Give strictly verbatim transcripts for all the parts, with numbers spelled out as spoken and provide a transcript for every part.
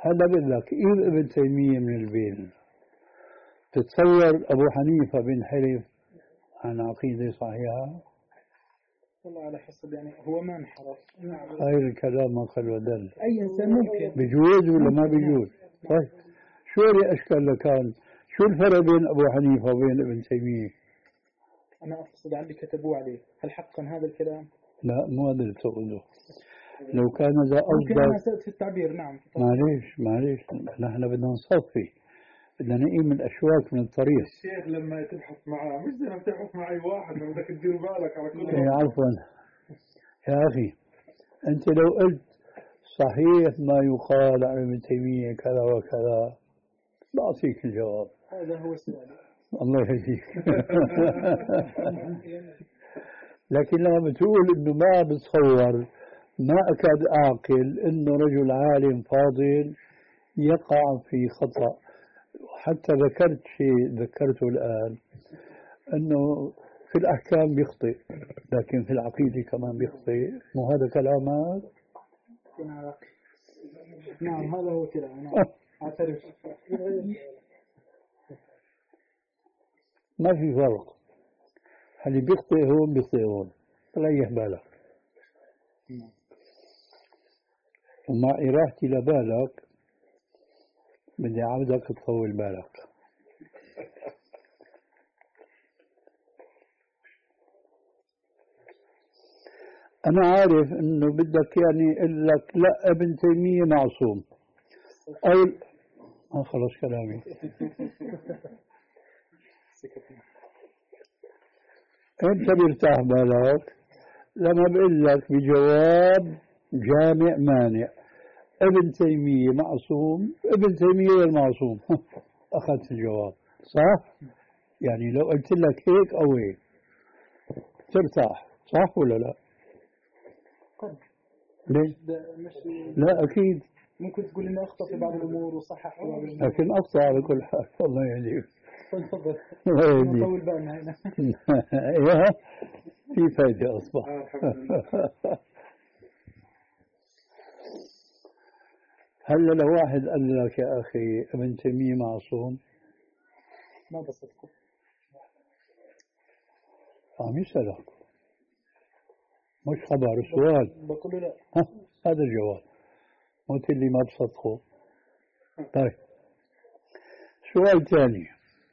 هذا بقول لك إيه ابن تيمية من البين. تتصور أبو حنيفة بينحرف عن عقيدة صحيحة؟ والله على حسب يعني هو ما انحرف. خير الكلام ما قل ودل. أي إنسان ممكن بيجوز ولا ما بيجوز؟ طيب شو اللي أشكال كان؟ شو الفرق بين أبو حنيفة وبين ابن تيمية؟ أنا أقصد على اللي كتبوه عليه، هل حقا هذا الكلام؟ لا مو هذا اللي تقوله. لو كان ذا ممكن أنا قصدك أسأت في التعبير. نعم معليش معليش نحن بدنا نصفي، بدنا نقيم الأشواك من الطريق. الشيخ لما تبحث معاه مش زي ما بتبحث مع أي واحد، لما بدك تدير بالك على كل إيه عفوا يا أخي، أنت لو قلت صحيح ما يقال عن ابن تيمية كذا وكذا بعطيك الجواب. هذا هو السؤال. الله يهديك. لكن لما بتقول إنه ما بتصور، ما أكاد أعقل إنه رجل عالم فاضل يقع في خطأ. حتى ذكرت شيء ذكرته الآن، أنه في الأحكام بيخطئ لكن في العقيدة كمان بيخطئ. مو هذا كلامك؟ نعم هذا هو كلام. نعم أعترف. ما في فرق، اللي بيخطئ هون بيخطئ هون، ريح بالك. ومع إراحتي لبالك بدي عاودك تطول بالك. أنا عارف إنه بدك يعني أقول لك لا ابن تيمية معصوم أو آه خلص كلامي. أنت بيرتاح بالك لما بقول لك بجواب جامع مانع ابن تيمية معصوم، ابن تيمية غير معصوم. أخذت الجواب صح؟ يعني لو قلت لك هيك أو هيك ترتاح، صح ولا لا؟ ليش؟ لا أكيد ممكن تقول إنه أخطأ في بعض الأمور وصحح في بعض الأمور، لكن أخطأ على كل حال. الله يهديك. تفضل. الله يهديك. نطول بالنا هنا. إيه في فايدة أصبح. هلا لو واحد قال لك يا أخي ابن تيمية معصوم ما بصدقه. عم يسألك مش خبر سؤال. بقول له لا. هذا الجواب. قلت لي ما بصدقه. طيب سؤال ثاني.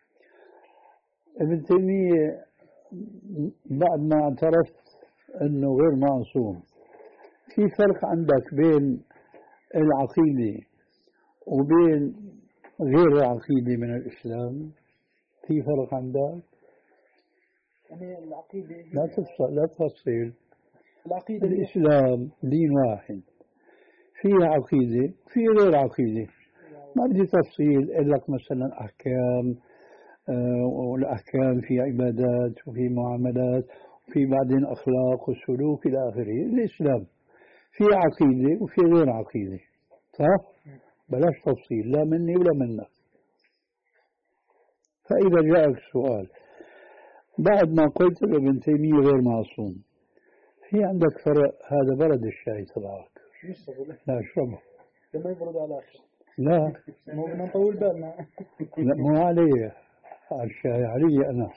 ابن تيمية بعد ما اعترفت انه غير معصوم، في فرق عندك بين العقيدة وبين غير العقيدة من الإسلام؟ في فرق عندك؟ يعني العقيدة لا تفصل لا تفصيل. العقيدة الإسلام دين واحد، فيه عقيدة في غير عقيدة، ما بدي تفصيل. إقول لك مثلا أحكام، آه والأحكام في عبادات وفي معاملات وفي بعدين أخلاق وسلوك إلى آخره. الإسلام في عقيدة وفي غير عقيدة، صح؟ بلاش تفصيل لا مني ولا منك. فإذا جاءك سؤال بعد ما قلت ابن تيمية غير معصوم، في عندك فرق. هذا برد الشاي تبعك، لا اشربه. لما يبرد على آخر. لا مو بدنا نطول بالنا. لا مو علي، على الشاي علي أنا.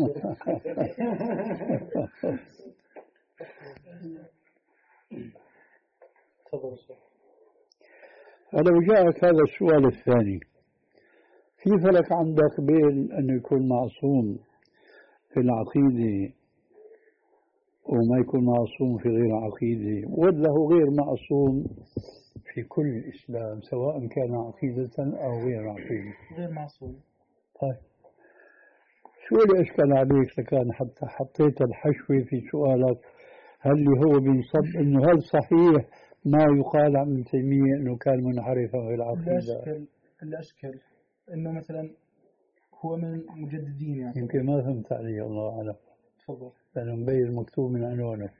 فلو جاءك هذا السؤال الثاني، في فرق عندك بين أنه يكون معصوم في العقيدة وما يكون معصوم في غير عقيدة، ولا هو غير معصوم في كل الإسلام سواء كان عقيدة أو غير عقيدة؟ غير معصوم. طيب شو اللي أشكل عليك لكان حتى حطيت الحشوة في سؤالك؟ هل اللي هو بينصب إنه هل صحيح ما يقال عن ابن تيمية إنه كان منحرفا في العقيدة؟ الأشكل الأشكل إنه مثلا هو من مجددين يعني. يمكن ما فهمت علي، الله أعلم. تفضل. لأنه مبين مكتوب من عنوانه.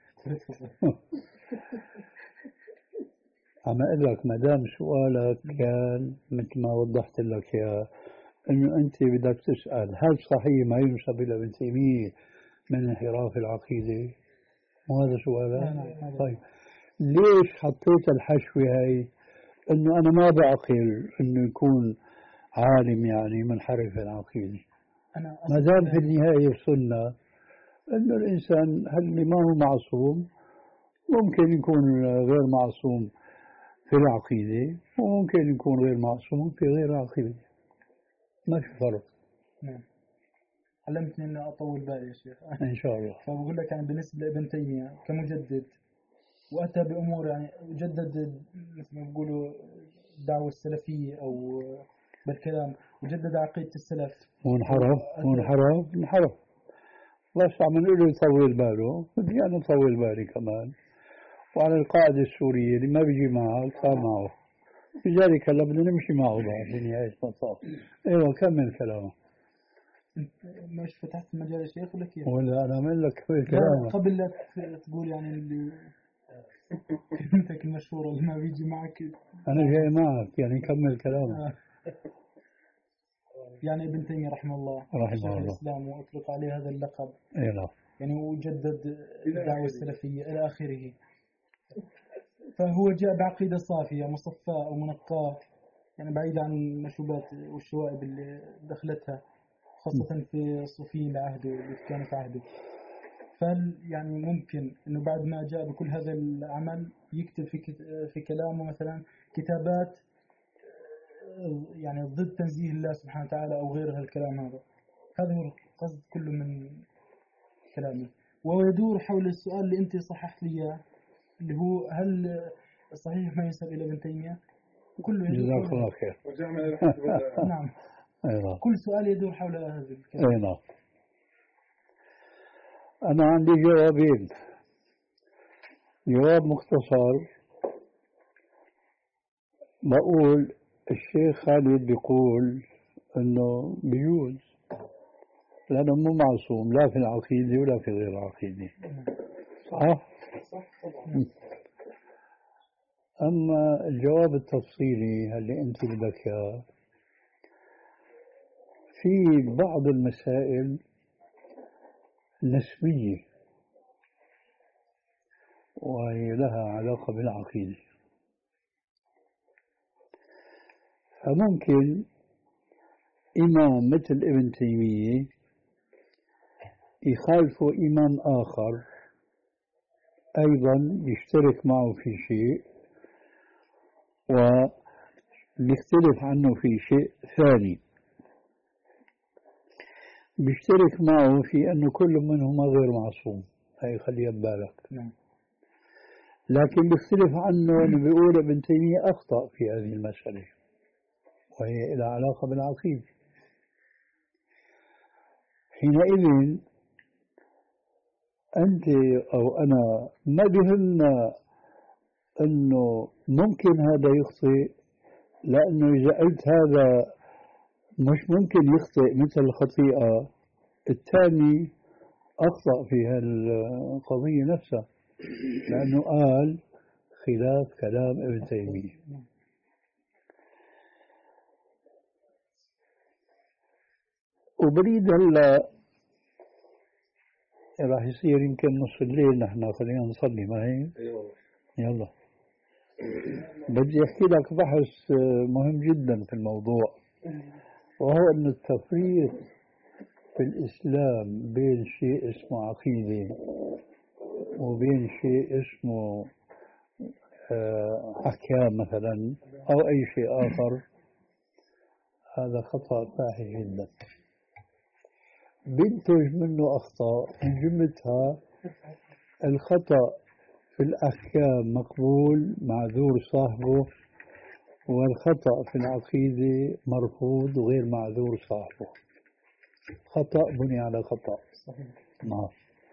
عم أقول لك ما دام سؤالك كان مثل ما وضحت لك يا إنه أنت بدك تسأل هل صحيح ما ينسب إلى ابن تيمية من انحراف العقيدة؟ وهذا سؤالك. طيب ليش حطيت الحشوة هاي أنه أنا ما بعقل أنه يكون عالم يعني منحرف العقيدة. أنا ما دام في النهاية وصلنا أنه الإنسان هل ما هو معصوم، ممكن يكون غير معصوم في العقيدة وممكن يكون غير معصوم في غير العقيدة، ما في فرق. نعم. علمتني أن أطول بالي يا شيخ. إن شاء الله. فبقول لك يعني بالنسبة لابن تيمية كمجدد وأتى بأمور يعني جدد مثل ما بيقولوا الدعوة السلفية أو بالكلام وجدد عقيدة السلف وانحرف وانحرف انحرف بس عم نقول له يطول باله، بدي أنا أطول بالي كمان. وعلى القاعدة السورية اللي ما بيجي معه صار معه، لذلك هلا بدنا نمشي معه بعد في نهاية المطاف. ايوه كمل كلامك. مش فتحت المجال يا شيخ ولا كيف؟ ولا أنا أعمل لك في لا كلامك قبل لا تقول يعني اللي كلمتك المشهورة اللي ما بيجي معك. أنا جاي معك يعني كمل كلامك. آه. يعني ابن تيمية رحمه الله رحمه شيخ الله. الإسلام وأطلق عليه هذا اللقب، اي نعم. يعني وجدد الدعوة السلفية إلى آخره. فهو جاء بعقيدة صافية مصفاة ومنقاة، يعني بعيدة عن المشوبات والشوائب اللي دخلتها خاصة في صوفيين عهده اللي كانوا في عهده. فهل يعني ممكن إنه بعد ما جاء بكل هذا العمل يكتب في في كلامه مثلا كتابات يعني ضد تنزيه الله سبحانه وتعالى أو غير هالكلام هذا؟ هذا هو القصد كله من كلامي، ويدور حول السؤال اللي أنت صححت لي إياه اللي هو هل صحيح ما ينسب إلى ابن تيمية؟ كله يدور جزاك الله خير. نعم. أيوة. كل سؤال يدور حول هذا الكلام. أي نعم. أنا عندي جوابين. جواب مختصر بقول الشيخ خالد بيقول إنه بيجوز لأنه مو معصوم لا في العقيدة ولا في غير العقيدة. صح؟ أما الجواب التفصيلي اللي أنت بدك إياه في بعض المسائل نسبية وهي لها علاقة بالعقيدة، فممكن إمام مثل ابن تيمية يخالف إمام آخر أيضا يشترك معه في شيء ويختلف عنه في شيء ثاني، بيشترك معه في أنه كل منهما غير معصوم، هاي خليها ببالك. نعم. لكن بيختلف عنه أنه بيقول ابن تيمية أخطأ في هذه المسألة وهي لها علاقة بالعقيدة. حينئذ أنت أو أنا ما بهمنا أنه ممكن هذا يخطئ، لأنه إذا قلت هذا مش ممكن يخطئ مثل الخطيئة الثاني أخطأ في هالقضية نفسها لأنه قال خلاف كلام ابن تيمية. وبريد هلا راح يصير يمكن نص الليل، نحن خلينا نصلي ما هيك؟ يلا. بدي احكي لك بحث مهم جدا في الموضوع، وهو أن التفريق في الإسلام بين شيء اسمه عقيدة وبين شيء اسمه أحكام مثلا أو أي شيء آخر، هذا خطأ فاحش جدا بينتج منه أخطاء، من جملتها الخطأ في الأحكام مقبول معذور صاحبه، والخطأ في العقيدة مرفوض وغير معذور صاحبه. خطأ بني على خطأ. نعم.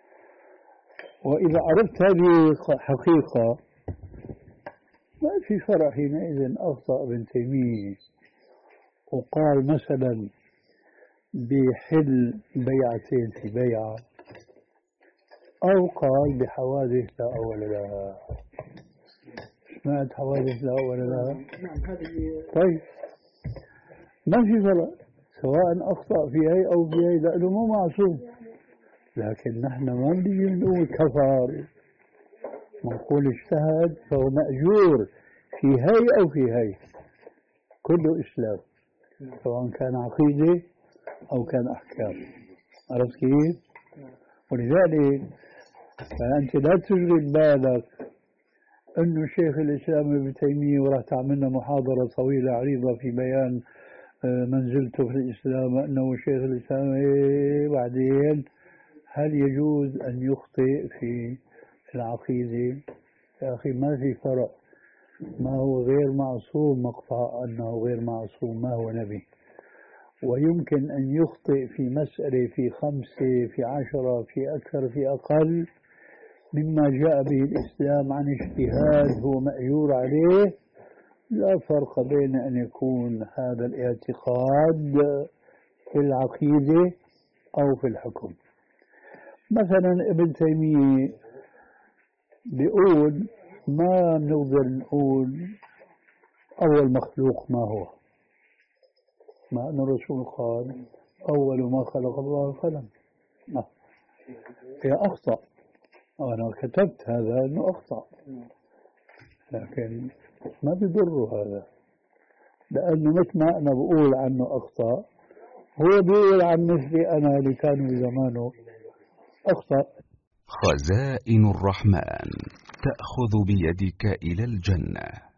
وإذا عرفت هذه حقيقة ما في فرق حينئذ أخطأ ابن تيمية وقال مثلا بحل بيعتين في بيعة، أو قال بحوادث لا أول لها. سمعت حوادث لا أول لها؟ نعم. هذه طيب ما في فرق سواء أخطأ في هي أو في هي لأنه مو معصوم، لكن نحن ما بنجي نقول كفر، نقول اجتهد فهو مأجور في هي أو في هي كله إسلام، سواء كان عقيدة أو كان أحكام. عرفت كيف؟ ولذلك فأنت لا تشغل بالك أنه شيخ الإسلام ابن تيمية وراح تعملنا محاضرة طويلة عريضة في بيان منزلته في الإسلام، أنه شيخ الإسلام إيه بعدين هل يجوز أن يخطئ في العقيدة؟ يا أخي ما في فرق، ما هو غير معصوم مقطع أنه غير معصوم، ما هو نبي، ويمكن أن يخطئ في مسألة في خمسة في عشرة في أكثر في أقل مما جاء به الإسلام عن اجتهاد هو مأجور عليه. لا فرق بين أن يكون هذا الاعتقاد في العقيدة أو في الحكم. مثلا ابن تيمية بيقول ما بنقدر نقول أول مخلوق ما هو، مع أن الرسول قال أول ما خلق الله القلم. هي أخطأ، أنا كتبت هذا أنه أخطأ، لكن ما بيضره هذا، لأنه مثل ما أنا بقول عنه أخطأ هو بيقول عن مثلي أنا اللي كان بزمانه أخطأ. خزائن الرحمن تأخذ بيدك إلى الجنة.